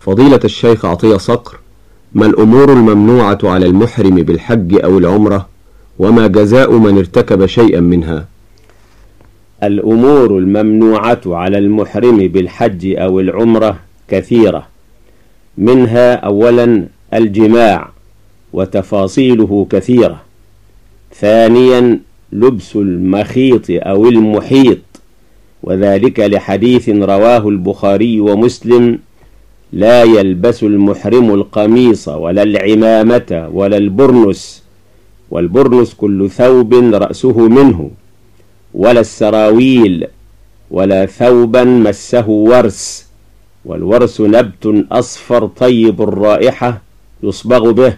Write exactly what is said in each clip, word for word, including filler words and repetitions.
فضيلة الشيخ عطية صقر، ما الأمور الممنوعة على المحرم بالحج أو العمرة، وما جزاء من ارتكب شيئا منها؟ الأمور الممنوعة على المحرم بالحج أو العمرة كثيرة، منها أولا الجماع وتفاصيله كثيرة. ثانيا لبس المخيط أو المحيط، وذلك لحديث رواه البخاري ومسلم: لا يلبس المحرم القميص ولا العمامة ولا البرنس، والبرنس كل ثوب رأسه منه، ولا السراويل، ولا ثوبا مسه ورس، والورس نبت أصفر طيب الرائحة يصبغ به،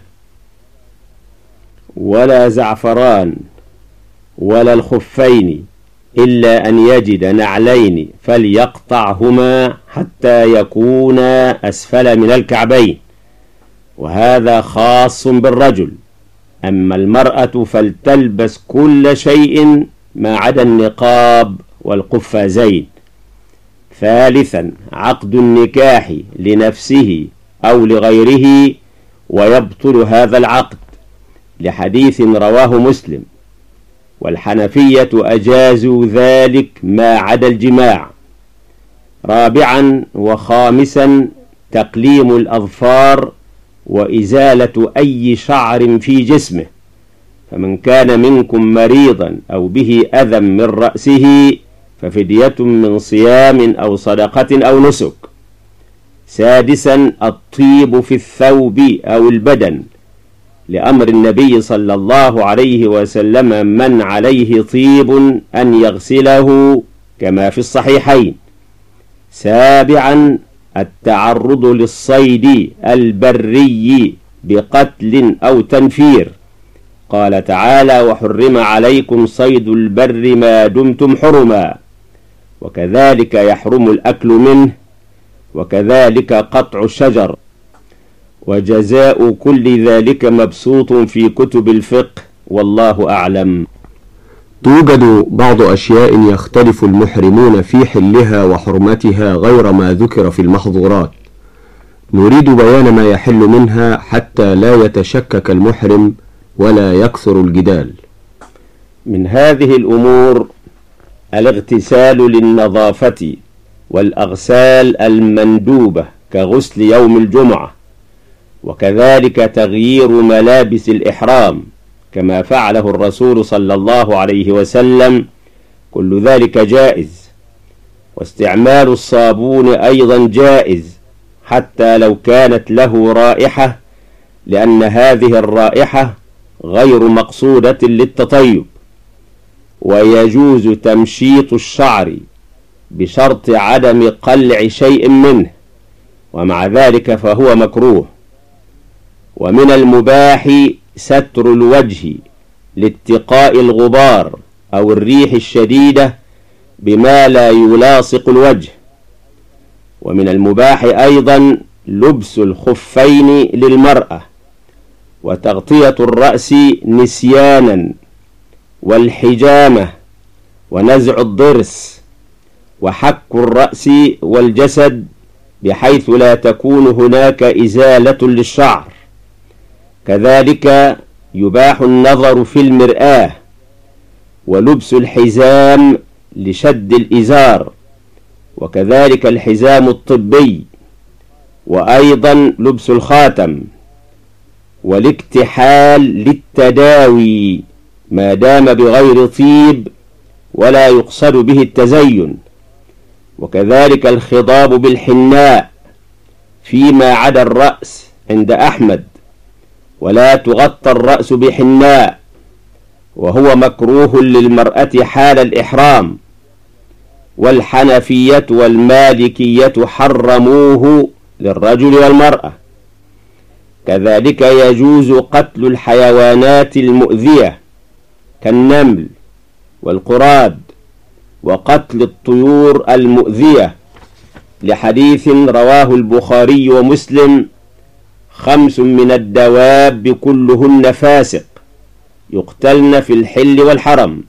ولا زعفران، ولا الخفين، إلا أن يجد نعلين فليقطعهما حتى يكونا أسفل من الكعبين، وهذا خاص بالرجل. أما المرأة فلتلبس كل شيء ما عدا النقاب والقفازين. ثالثا عقد النكاح لنفسه أو لغيره ويبطل هذا العقد، لحديث رواه مسلم: والحنفية أجازوا ذلك ما عدا الجماع. رابعا وخامسا تقليم الأظفار وإزالة أي شعر في جسمه، فمن كان منكم مريضا أو به أذى من رأسه ففدية من صيام أو صدقة أو نسك. سادسا الطيب في الثوب أو البدن، لأمر النبي صلى الله عليه وسلم: من عليه طيب أن يغسله، كما في الصحيحين. سابعا التعرض للصيد البري بقتل أو تنفير، قال تعالى: وحرم عليكم صيد البر ما دمتم حرما، وكذلك يحرم الأكل منه، وكذلك قطع الشجر. وجزاء كل ذلك مبسوط في كتب الفقه، والله أعلم. توجد بعض أشياء يختلف المحرمون في حلها وحرمتها غير ما ذكر في المحظورات، نريد بيان ما يحل منها حتى لا يتشكك المحرم ولا يكثر الجدال. من هذه الأمور الاغتسال للنظافة، والأغسال المندوبة كغسل يوم الجمعة، وكذلك تغيير ملابس الإحرام كما فعله الرسول صلى الله عليه وسلم، كل ذلك جائز. واستعمال الصابون أيضا جائز حتى لو كانت له رائحة، لأن هذه الرائحة غير مقصودة للتطيب. ويجوز تمشيط الشعر بشرط عدم قلع شيء منه، ومع ذلك فهو مكروه. ومن المباح ستر الوجه لاتقاء الغبار أو الريح الشديدة بما لا يلاصق الوجه. ومن المباح أيضا لبس الخفين للمرأة، وتغطية الرأس نسيانا، والحجامة، ونزع الضرس، وحك الرأس والجسد بحيث لا تكون هناك إزالة للشعر. كذلك يباح النظر في المرآة، ولبس الحزام لشد الإزار، وكذلك الحزام الطبي، وأيضا لبس الخاتم، والاكتحال للتداوي ما دام بغير طيب ولا يقصد به التزين، وكذلك الخضاب بالحناء فيما عدا الرأس عند أحمد، ولا تغطى الرأس بحناء، وهو مكروه للمرأة حال الإحرام. والحنفية والمالكية حرموه للرجل والمرأة. كذلك يجوز قتل الحيوانات المؤذية كالنمل والقراد، وقتل الطيور المؤذية، لحديث رواه البخاري ومسلم: خمس من الدواب كلهن فاسق يقتلن في الحل والحرم: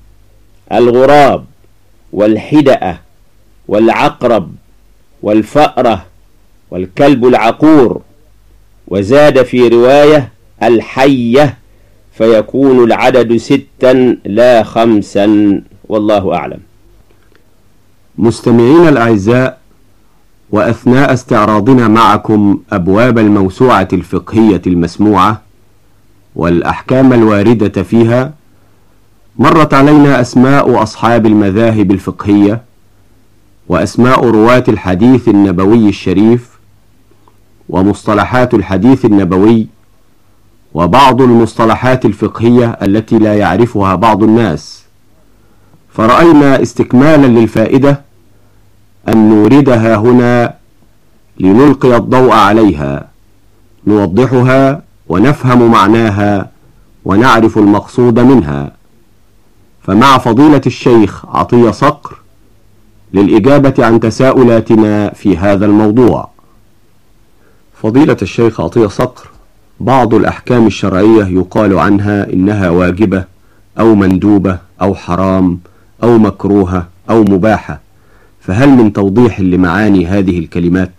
الغراب، والحدأة، والعقرب، والفأرة، والكلب العقور، وزاد في رواية الحية، فيكون العدد ستا لا خمسا، والله أعلم. مستمعين الأعزاء، وأثناء استعراضنا معكم أبواب الموسوعة الفقهية المسموعة والأحكام الواردة فيها، مرت علينا أسماء أصحاب المذاهب الفقهية وأسماء رواة الحديث النبوي الشريف ومصطلحات الحديث النبوي وبعض المصطلحات الفقهية التي لا يعرفها بعض الناس، فرأينا استكمالا للفائدة أن نوردها هنا لنلقي الضوء عليها، نوضحها ونفهم معناها ونعرف المقصود منها. فمع فضيلة الشيخ عطية صقر للإجابة عن تساؤلاتنا في هذا الموضوع. فضيلة الشيخ عطية صقر، بعض الأحكام الشرعية يقال عنها إنها واجبة أو مندوبة أو حرام أو مكروهة أو مباحة، فهل من توضيح لمعاني هذه الكلمات؟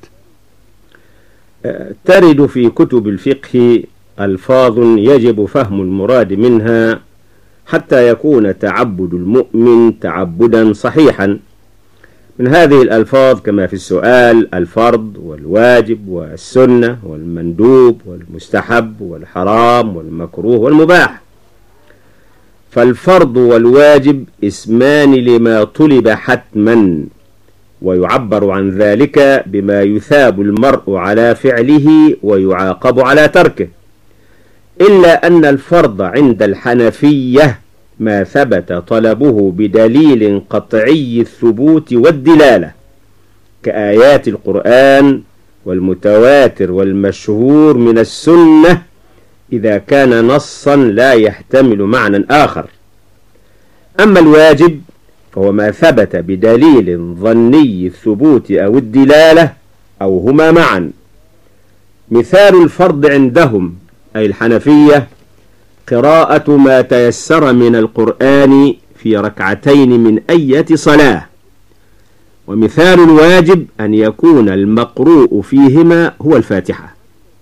ترد في كتب الفقه ألفاظ يجب فهم المراد منها حتى يكون تعبد المؤمن تعبدا صحيحا. من هذه الألفاظ كما في السؤال الفرض والواجب والسنة والمندوب والمستحب والحرام والمكروه والمباح. فالفرض والواجب اسمان لما طلب حتما، ويعبر عن ذلك بما يثاب المرء على فعله ويعاقب على تركه، إلا أن الفرض عند الحنفية ما ثبت طلبه بدليل قطعي الثبوت والدلالة كآيات القرآن والمتواتر والمشهور من السنة إذا كان نصا لا يحتمل معنى آخر. أما الواجب فهو ما ثبت بدليل ظني الثبوت أو الدلالة أو هما معا. مثال الفرض عندهم أي الحنفية قراءة ما تيسر من القرآن في ركعتين من أية صلاة، ومثال الواجب أن يكون المقروء فيهما هو الفاتحة.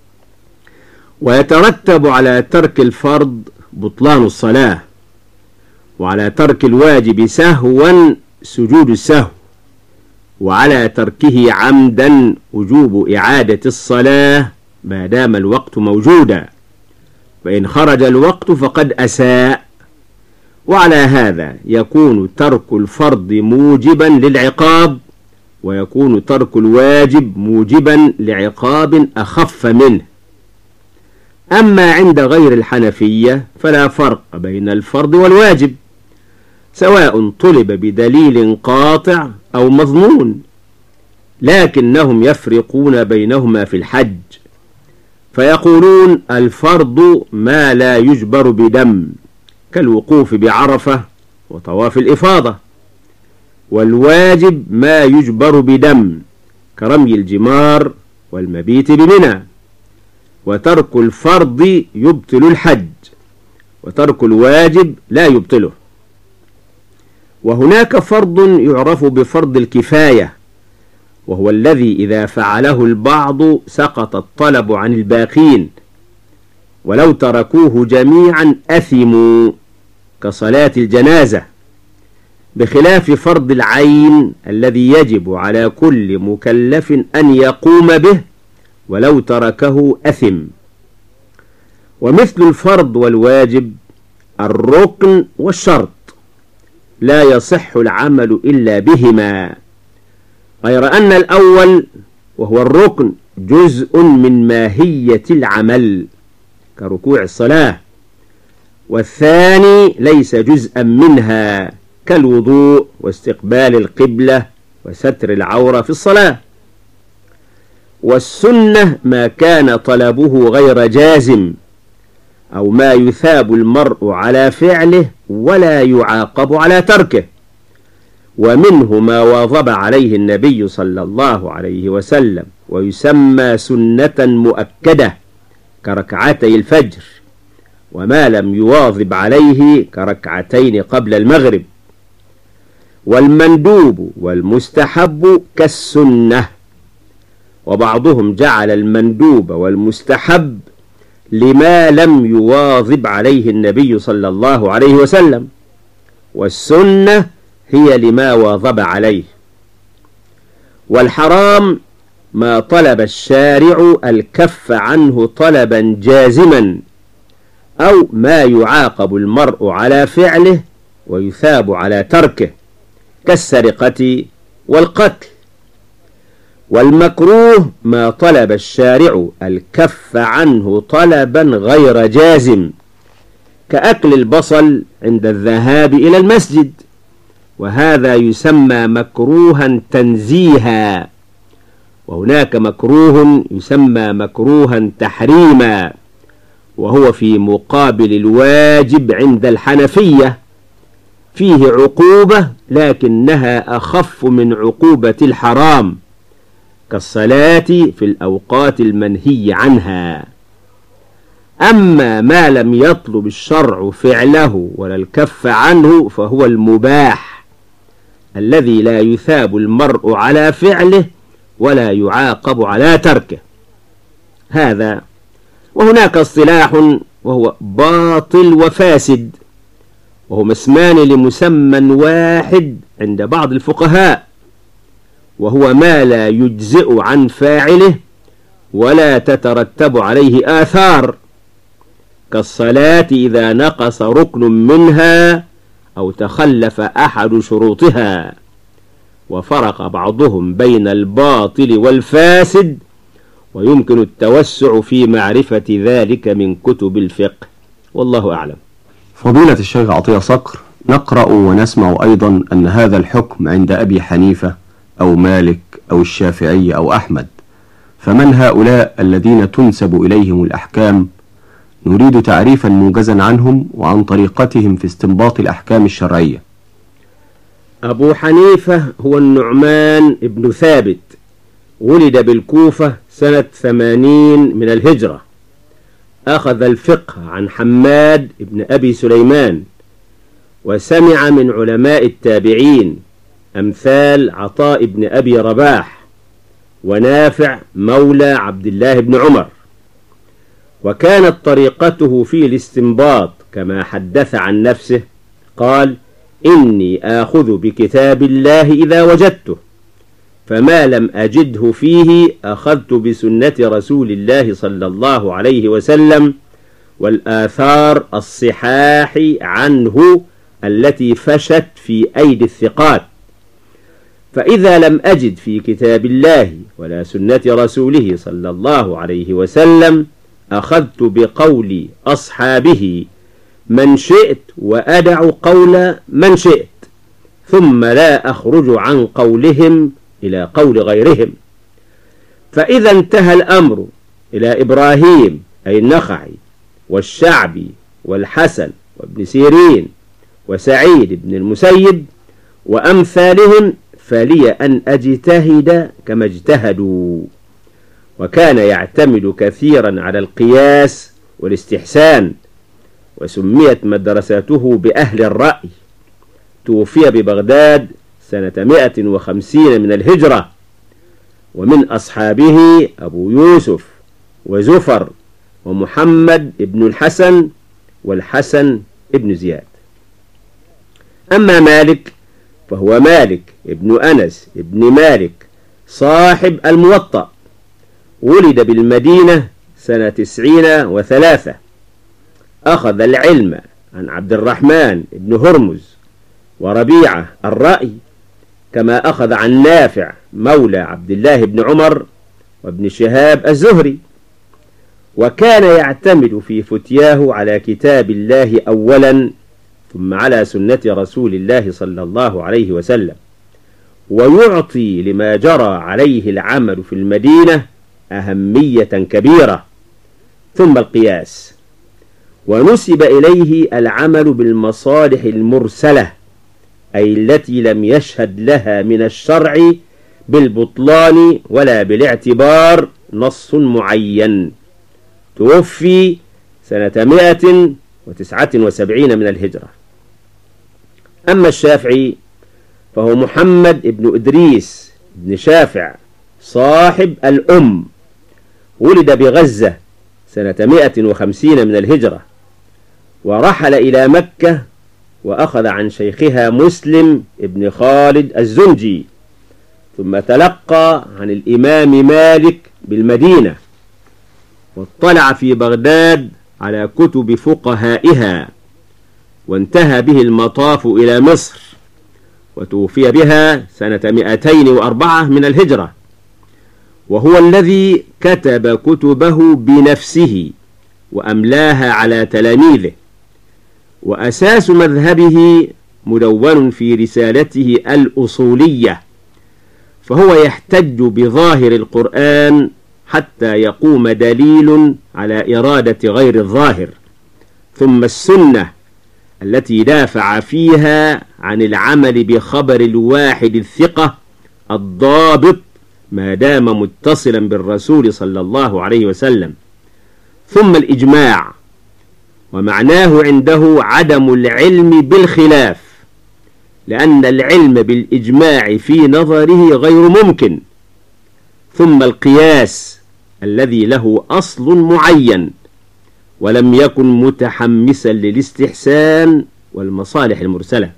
ويترتب على ترك الفرض بطلان الصلاة، وعلى ترك الواجب سهوا سجود السهو، وعلى تركه عمدا وجوب إعادة الصلاة ما دام الوقت موجودا، فإن خرج الوقت فقد أساء. وعلى هذا يكون ترك الفرض موجبا للعقاب، ويكون ترك الواجب موجبا لعقاب أخف منه. أما عند غير الحنفية فلا فرق بين الفرض والواجب، سواء طلب بدليل قاطع أو مظنون، لكنهم يفرقون بينهما في الحج، فيقولون الفرض ما لا يجبر بدم كالوقوف بعرفة وطواف الإفاضة، والواجب ما يجبر بدم كرمي الجمار والمبيت بمنى. وترك الفرض يبطل الحج، وترك الواجب لا يبطله. وهناك فرض يعرف بفرض الكفاية، وهو الذي إذا فعله البعض سقط الطلب عن الباقين، ولو تركوه جميعا أثموا كصلاة الجنازة، بخلاف فرض العين الذي يجب على كل مكلف أن يقوم به ولو تركه أثم. ومثل الفرض والواجب الركن والشرط لا يصح العمل إلا بهما، غير أن الأول وهو الركن جزء من ماهية العمل كركوع الصلاة، والثاني ليس جزءا منها كالوضوء واستقبال القبلة وستر العورة في الصلاة. والسنة ما كان طلبه غير جازم، أو ما يثاب المرء على فعله ولا يعاقب على تركه، ومنه ما واظب عليه النبي صلى الله عليه وسلم ويسمى سنة مؤكدة كركعتي الفجر، وما لم يواظب عليه كركعتين قبل المغرب. والمندوب والمستحب كالسنة، وبعضهم جعل المندوب والمستحب لما لم يواظب عليه النبي صلى الله عليه وسلم، والسنة هي لما واظب عليه. والحرام ما طلب الشارع الكف عنه طلبا جازما، أو ما يعاقب المرء على فعله ويثاب على تركه، كالسرقة والقتل. والمكروه ما طلب الشارع الكف عنه طلبا غير جازم، كأكل البصل عند الذهاب إلى المسجد، وهذا يسمى مكروها تنزيها. وهناك مكروه يسمى مكروها تحريما، وهو في مقابل الواجب عند الحنفية، فيه عقوبة لكنها أخف من عقوبة الحرام، كالصلاة في الأوقات المنهي عنها. أما ما لم يطلب الشرع فعله ولا الكف عنه فهو المباح، الذي لا يثاب المرء على فعله ولا يعاقب على تركه. هذا. وهناك اصطلاح وهو باطل وفاسد، وهما اسمان لمسمى واحد عند بعض الفقهاء، وهو ما لا يجزئ عن فاعله ولا تترتب عليه آثار، كالصلاة إذا نقص ركن منها أو تخلف أحد شروطها. وفرق بعضهم بين الباطل والفاسد، ويمكن التوسع في معرفة ذلك من كتب الفقه، والله أعلم. فضيلة الشيخ عطية صقر، نقرأ ونسمع أيضا أن هذا الحكم عند أبي حنيفة أو مالك أو الشافعي أو أحمد، فمن هؤلاء الذين تنسب إليهم الأحكام؟ نريد تعريفا موجزا عنهم وعن طريقتهم في استنباط الأحكام الشرعية. أبو حنيفة هو النعمان ابن ثابت، ولد بالكوفة سنة ثمانين من الهجرة. أخذ الفقه عن حماد ابن أبي سليمان، وسمع من علماء التابعين أمثال عطاء بن أبي رباح ونافع مولى عبد الله بن عمر. وكانت طريقته في الاستنباط كما حدث عن نفسه، قال: إني آخذ بكتاب الله إذا وجدته، فما لم أجده فيه أخذت بسنة رسول الله صلى الله عليه وسلم والآثار الصحاح عنه التي فشت في أيدي الثقات. فإذا لم أجد في كتاب الله ولا سنة رسوله صلى الله عليه وسلم أخذت بقول أصحابه من شئت وأدع قول من شئت، ثم لا أخرج عن قولهم إلى قول غيرهم. فإذا انتهى الأمر إلى إبراهيم أي النخعي والشعبي والحسن وابن سيرين وسعيد بن المسيب وأمثالهم، فلي أن أجتهد كما اجتهدوا. وكان يعتمد كثيرا على القياس والاستحسان، وسميت مدرسته بأهل الرأي. توفي ببغداد سنة مئة وخمسين من الهجرة. ومن أصحابه أبو يوسف وزفر ومحمد ابن الحسن والحسن ابن زياد. أما مالك فهو مالك ابن أنس ابن مالك صاحب الموطأ، ولد بالمدينة سنة تسعين وثلاثة. أخذ العلم عن عبد الرحمن ابن هرمز وربيعة الرأي، كما أخذ عن نافع مولى عبد الله بن عمر وابن شهاب الزهري. وكان يعتمد في فتياه على كتاب الله أولا، ثم على سنة رسول الله صلى الله عليه وسلم، ويعطي لما جرى عليه العمل في المدينة أهمية كبيرة. ثم القياس، ونسب إليه العمل بالمصالح المرسلة، أي التي لم يشهد لها من الشرع بالبطلان ولا بالاعتبار نص معين. توفي سنة مئة وتسعة وسبعين من الهجرة. أما الشافعي فهو محمد ابن إدريس ابن شافع صاحب الأم، ولد بغزة سنة مئة وخمسين من الهجرة، ورحل إلى مكة وأخذ عن شيخها مسلم ابن خالد الزنجي، ثم تلقى عن الإمام مالك بالمدينة، واطلع في بغداد على كتب فقهائها، وانتهى به المطاف إلى مصر، وتوفي بها سنة مئتين وأربعة من الهجرة، وهو الذي كتب كتبه بنفسه وأملاها على تلاميذه، وأساس مذهبه مدون في رسالته الأصولية، فهو يحتج بظاهر القرآن حتى يقوم دليل على إرادة غير الظاهر، ثم السنة التي دافع فيها عن العمل بخبر الواحد الثقة الضابط ما دام متصلا بالرسول صلى الله عليه وسلم، ثم الإجماع، ومعناه عنده عدم العلم بالخلاف، لأن العلم بالإجماع في نظره غير ممكن، ثم القياس الذي له أصل معين ولم يكن متحمسا للاستحسان والمصالح المرسلة.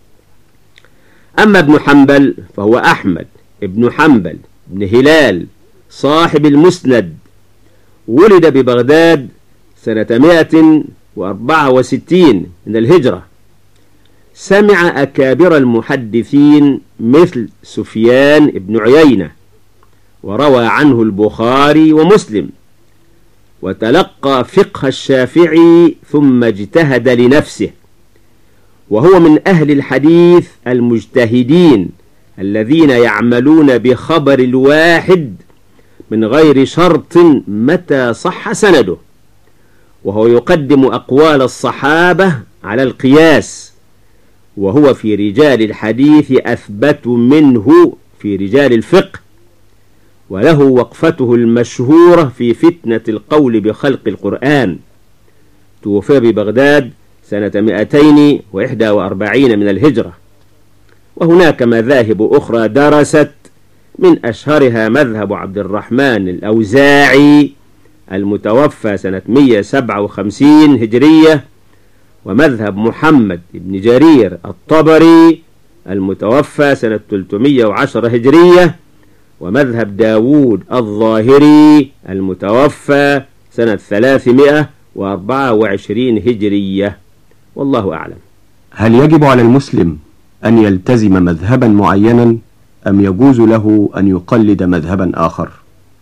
أما ابن حنبل فهو أحمد ابن حنبل ابن هلال صاحب المسند، ولد ببغداد سنة مئة وأربعة وستين من الهجرة، سمع أكابر المحدثين مثل سفيان بن عيينة، وروى عنه البخاري ومسلم، وتلقى فقه الشافعي ثم اجتهد لنفسه، وهو من أهل الحديث المجتهدين الذين يعملون بخبر الواحد من غير شرط متى صح سنده، وهو يقدم أقوال الصحابة على القياس، وهو في رجال الحديث أثبت منه في رجال الفقه، وله وقفته المشهورة في فتنة القول بخلق القرآن. توفي ببغداد سنة مئتين وإحدى وأربعين من الهجرة. وهناك مذاهب أخرى درست، من أشهرها مذهب عبد الرحمن الأوزاعي المتوفى سنة مئة وسبعة وخمسين هجرية، ومذهب محمد بن جرير الطبري المتوفى سنة ثلاثمئة وعشرة هجرية، ومذهب داود الظاهري المتوفى سنة ثلاثمئة وأربعة وعشرين هجرية، والله أعلم. هل يجب على المسلم أن يلتزم مذهبا معينا أم يجوز له أن يقلد مذهبا آخر؟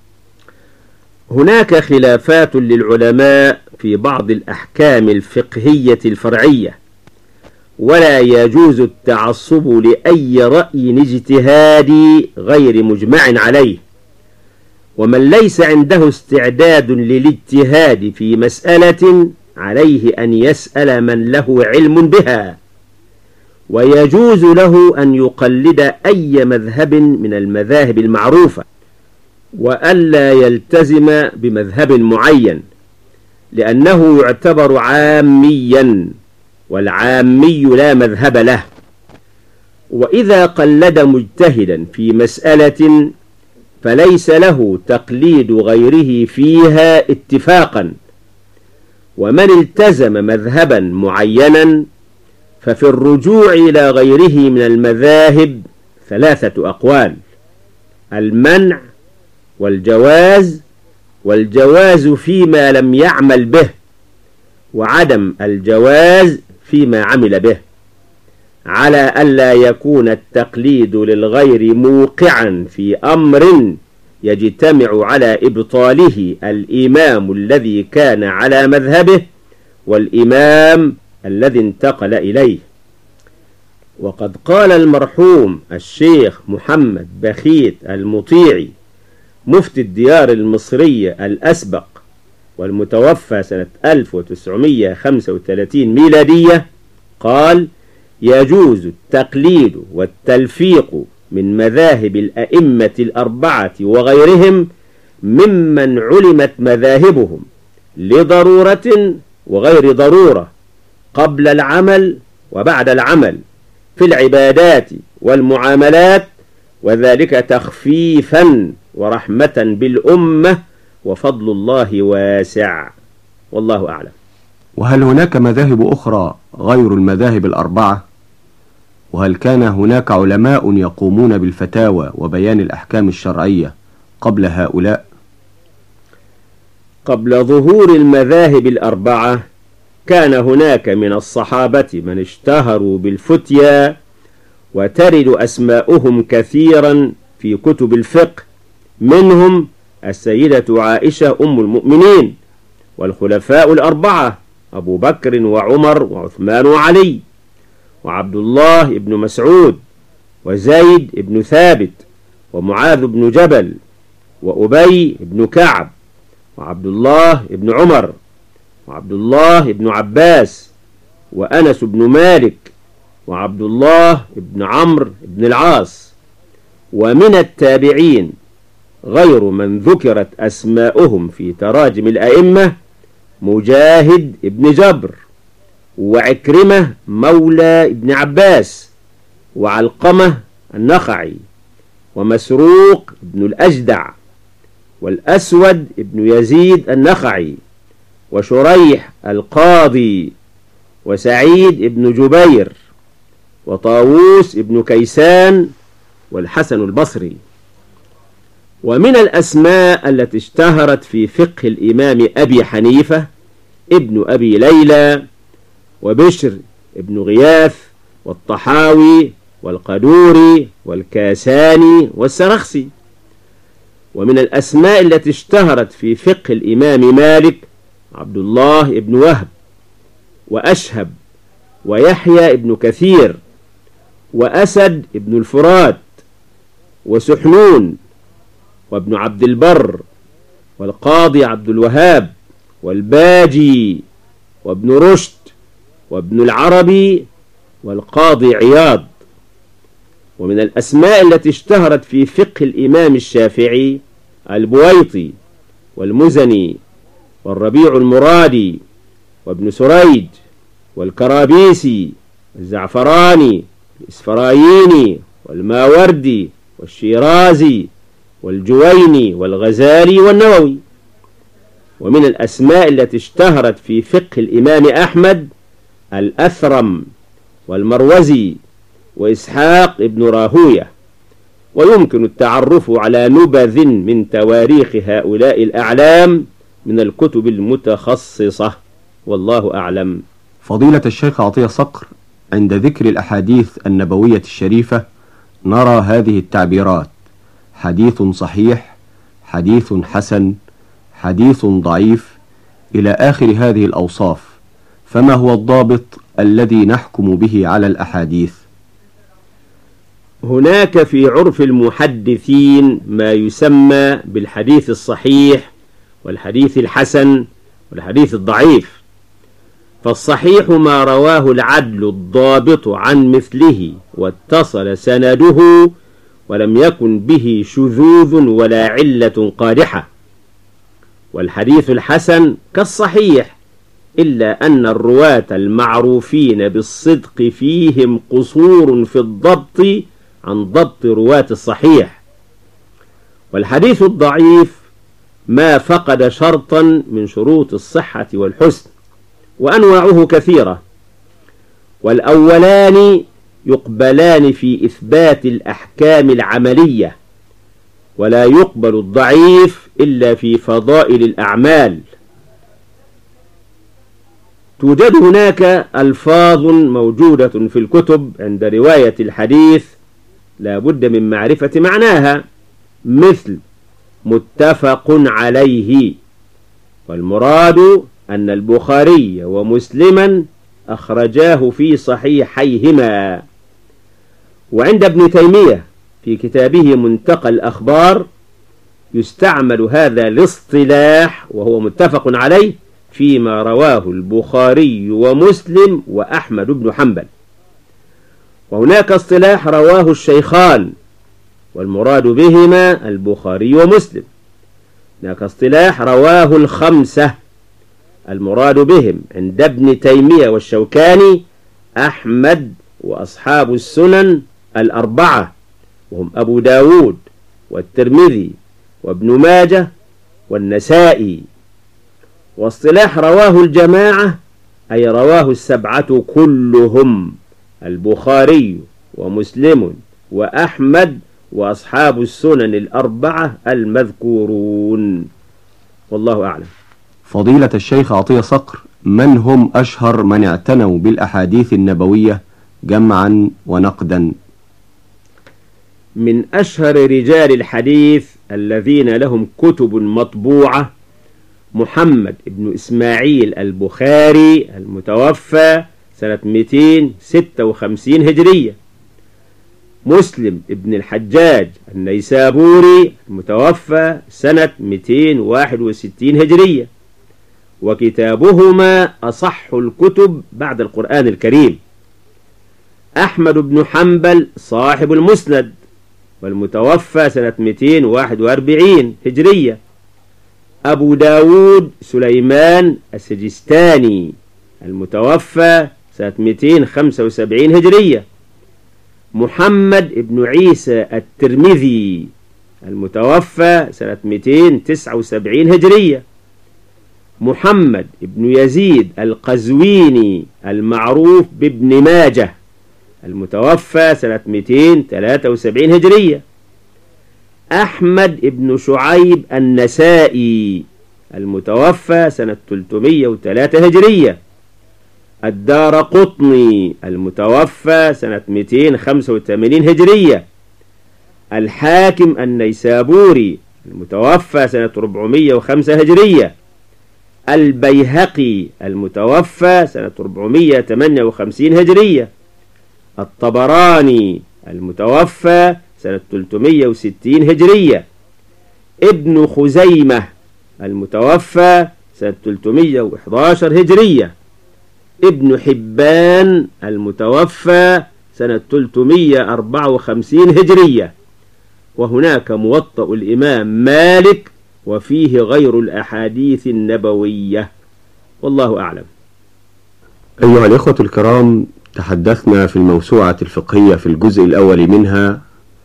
هناك خلافات للعلماء في بعض الأحكام الفقهية الفرعية، ولا يجوز التعصب لأي رأي اجتهادي غير مجمع عليه، ومن ليس عنده استعداد للاجتهاد في مسألة عليه أن يسأل من له علم بها، ويجوز له أن يقلد أي مذهب من المذاهب المعروفة، وألا يلتزم بمذهب معين، لأنه يعتبر عاميا، والعامي لا مذهب له. وإذا قلد مجتهدا في مسألة فليس له تقليد غيره فيها اتفاقا، ومن التزم مذهبا معينا ففي الرجوع إلى غيره من المذاهب ثلاثة أقوال: المنع، والجواز، والجواز فيما لم يعمل به، وعدم الجواز فيما عمل به، على ألا يكون التقليد للغير موقعا في أمر يجتمع على إبطاله الإمام الذي كان على مذهبه والإمام الذي انتقل إليه. وقد قال المرحوم الشيخ محمد بخيت المطيعي مفتي الديار المصرية الأسبق والمتوفى سنة ألف وتسعمئة وخمسة وثلاثين ميلادية، قال: يجوز التقليد والتلفيق من مذاهب الأئمة الأربعة وغيرهم ممن علمت مذاهبهم لضرورة وغير ضرورة، قبل العمل وبعد العمل، في العبادات والمعاملات، وذلك تخفيفا ورحمة بالأمة، وفضل الله واسع، والله أعلم. وهل هناك مذاهب أخرى غير المذاهب الأربعة؟ وهل كان هناك علماء يقومون بالفتاوى وبيان الأحكام الشرعية قبل هؤلاء؟ قبل ظهور المذاهب الأربعة كان هناك من الصحابة من اشتهروا بالفتيا، وترد أسماؤهم كثيرا في كتب الفقه، منهم السيدة عائشة أم المؤمنين، والخلفاء الأربعة أبو بكر وعمر وعثمان وعلي، وعبد الله بن مسعود، وزيد بن ثابت، ومعاذ بن جبل، وأبي بن كعب، وعبد الله بن عمر، وعبد الله بن عباس، وأنس بن مالك، وعبد الله بن عمرو بن العاص. ومن التابعين غير من ذكرت أسماؤهم في تراجم الأئمة مجاهد بن جبر، وعكرمة مولى ابن عباس، وعلقمة النخعي، ومسروق بن الأجدع، والأسود بن يزيد النخعي، وشريح القاضي، وسعيد بن جبير، وطاووس بن كيسان، والحسن البصري. ومن الأسماء التي اشتهرت في فقه الإمام أبي حنيفة ابن أبي ليلى، وبشر ابن غياث، والطحاوي، والقدوري، والكاساني، والسرخسي. ومن الأسماء التي اشتهرت في فقه الإمام مالك عبد الله بن وهب، وأشهب، ويحيى ابن كثير، وأسد ابن الفرات، وسحنون، وابن عبد البر، والقاضي عبد الوهاب، والباجي، وابن رشد، وابن العربي، والقاضي عياض. ومن الأسماء التي اشتهرت في فقه الإمام الشافعي البويطي، والمزني، والربيع المرادي، وابن سريج، والكرابيسي، والزعفراني، والإسفرايني، والماوردي، والشيرازي، والجويني، والغزالي، والنووي. ومن الأسماء التي اشتهرت في فقه الإمام أحمد الأثرم، والمروزي، وإسحاق ابن راهوية. ويمكن التعرف على نبذ من تواريخ هؤلاء الأعلام من الكتب المتخصصة، والله أعلم. فضيلة الشيخ عطية صقر، عند ذكر الأحاديث النبوية الشريفة نرى هذه التعبيرات: حديث صحيح، حديث حسن، حديث ضعيف، إلى آخر هذه الأوصاف، فما هو الضابط الذي نحكم به على الأحاديث؟ هناك في عرف المحدثين ما يسمى بالحديث الصحيح، والحديث الحسن، والحديث الضعيف. فالصحيح ما رواه العدل الضابط عن مثله واتصل سنده ولم يكن به شذوذ ولا علة قادحة. والحديث الحسن كالصحيح، إلا أن الرواة المعروفين بالصدق فيهم قصور في الضبط عن ضبط رواة الصحيح. والحديث الضعيف ما فقد شرطا من شروط الصحة والحسن، وأنواعه كثيرة. والأولان يقبلان في إثبات الأحكام العملية، ولا يقبل الضعيف إلا في فضائل الأعمال. توجد هناك ألفاظ موجودة في الكتب عند رواية الحديث لا بد من معرفة معناها، مثل متفق عليه، والمراد أن البخاري ومسلما أخرجاه في صحيحيهما. وعند ابن تيمية في كتابه منتقى الأخبار يستعمل هذا الاصطلاح وهو متفق عليه فيما رواه البخاري ومسلم وأحمد بن حنبل. وهناك اصطلاح رواه الشيخان، والمراد بهما البخاري ومسلم. هناك اصطلاح رواه الخمسة، المراد بهم عند ابن تيمية والشوكاني أحمد وأصحاب السنن الأربعة. وهم أبو داود والترمذي وابن ماجه والنسائي. واصطلاح رواه الجماعة أي رواه السبعة كلهم، البخاري ومسلم وأحمد وأصحاب السنن الأربعة المذكورون، والله أعلم. فضيلة الشيخ عطية صقر، من هم أشهر من اعتنوا بالأحاديث النبوية جمعا ونقدا؟ من أشهر رجال الحديث الذين لهم كتب مطبوعة محمد بن إسماعيل البخاري المتوفى سنة مئتين وستة وخمسين هجرية، مسلم ابن الحجاج النيسابوري المتوفى سنة مئتين وواحد وستين هجرية، وكتابهما أصح الكتب بعد القرآن الكريم. أحمد بن حنبل صاحب المسند والمتوفى سنة مئتين وواحد وأربعين هجرية، أبو داود سليمان السجستاني المتوفى سنة مئتين وخمسة وسبعين هجرية، محمد بن عيسى الترمذي المتوفى سنة مئتين وتسعة وسبعين هجرية، محمد بن يزيد القزويني المعروف بابن ماجه المتوفى سنة مئتين وثلاثة وسبعين هجرية، أحمد بن شعيب النسائي المتوفى سنة ثلاثمئة وثلاثة هجرية، الدارقطني المتوفى سنة مئتين وخمسة وثمانين هجرية، الحاكم النيسابوري المتوفى سنة أربعمئة وخمسة هجرية، البيهقي المتوفى سنة أربعمئة وثمانية وخمسين هجرية، الطبراني المتوفى سنة ثلاثمئة وستين هجرية، ابن خزيمة المتوفى سنة ثلاثمئة وأحد عشر هجرية، ابن حبان المتوفى سنة ثلاثمئة وأربعة وخمسين هجرية. وهناك موطأ الإمام مالك وفيه غير الأحاديث النبوية، والله أعلم. أيها الإخوة الكرام، تحدثنا في الموسوعة الفقهية في الجزء الأول منها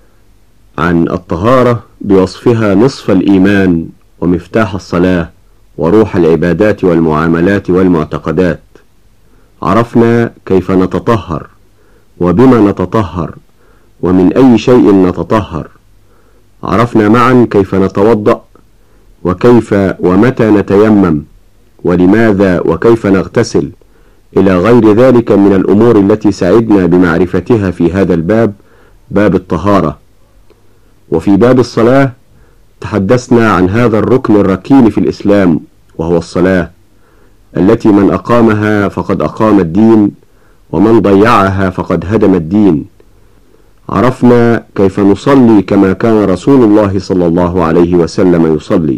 عن الطهارة بوصفها نصف الإيمان ومفتاح الصلاة وروح العبادات والمعاملات والمعتقدات. عرفنا كيف نتطهر وبما نتطهر ومن أي شيء نتطهر. عرفنا معا كيف نتوضأ وكيف ومتى نتيمم ولماذا وكيف نغتسل إلى غير ذلك من الأمور التي سعدنا بمعرفتها في هذا الباب، باب الطهارة. وفي باب الصلاة تحدثنا عن هذا الركن الركين في الإسلام، وهو الصلاة التي من أقامها فقد أقام الدين ومن ضيعها فقد هدم الدين. عرفنا كيف نصلي كما كان رسول الله صلى الله عليه وسلم يصلي.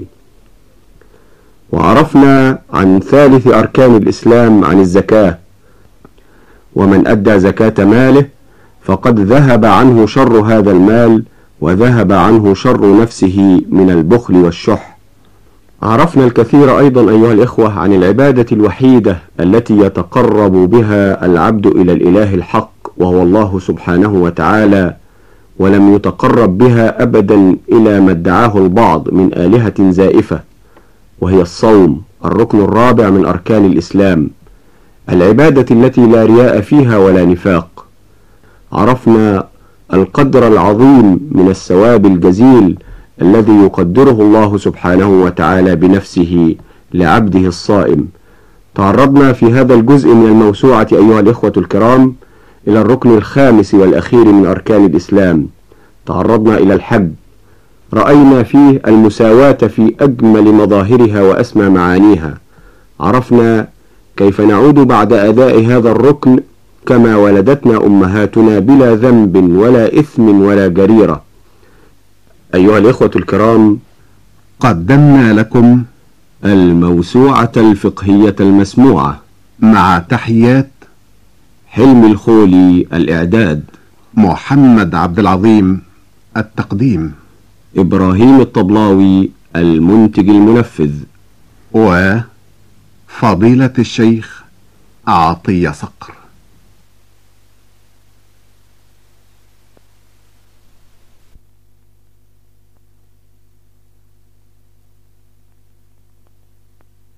وعرفنا عن ثالث أركان الإسلام عن الزكاة، ومن أدى زكاة ماله فقد ذهب عنه شر هذا المال وذهب عنه شر نفسه من البخل والشح. عرفنا الكثير أيضا أيها الإخوة عن العبادة الوحيدة التي يتقرب بها العبد إلى الإله الحق، وهو الله سبحانه وتعالى، ولم يتقرب بها أبدا إلى ما ادعاه البعض من آلهة زائفة، وهي الصوم، الركن الرابع من أركان الإسلام، العبادة التي لا رياء فيها ولا نفاق. عرفنا القدر العظيم من الثواب الجزيل الذي يقدره الله سبحانه وتعالى بنفسه لعبده الصائم. تعرضنا في هذا الجزء من الموسوعة أيها الإخوة الكرام إلى الركن الخامس والأخير من أركان الإسلام. تعرضنا إلى الحج، رأينا فيه المساواة في أجمل مظاهرها وأسمى معانيها. عرفنا كيف نعود بعد أداء هذا الركن كما ولدتنا أمهاتنا بلا ذنب ولا إثم ولا جريرة. أيها الإخوة الكرام، قدمنا لكم الموسوعة الفقهية المسموعة مع تحيات حلمي الخولي الإعداد، محمد عبد العظيم التقديم، إبراهيم الطبلاوي المنتج المنفذ، وفضيلة الشيخ عطية صقر.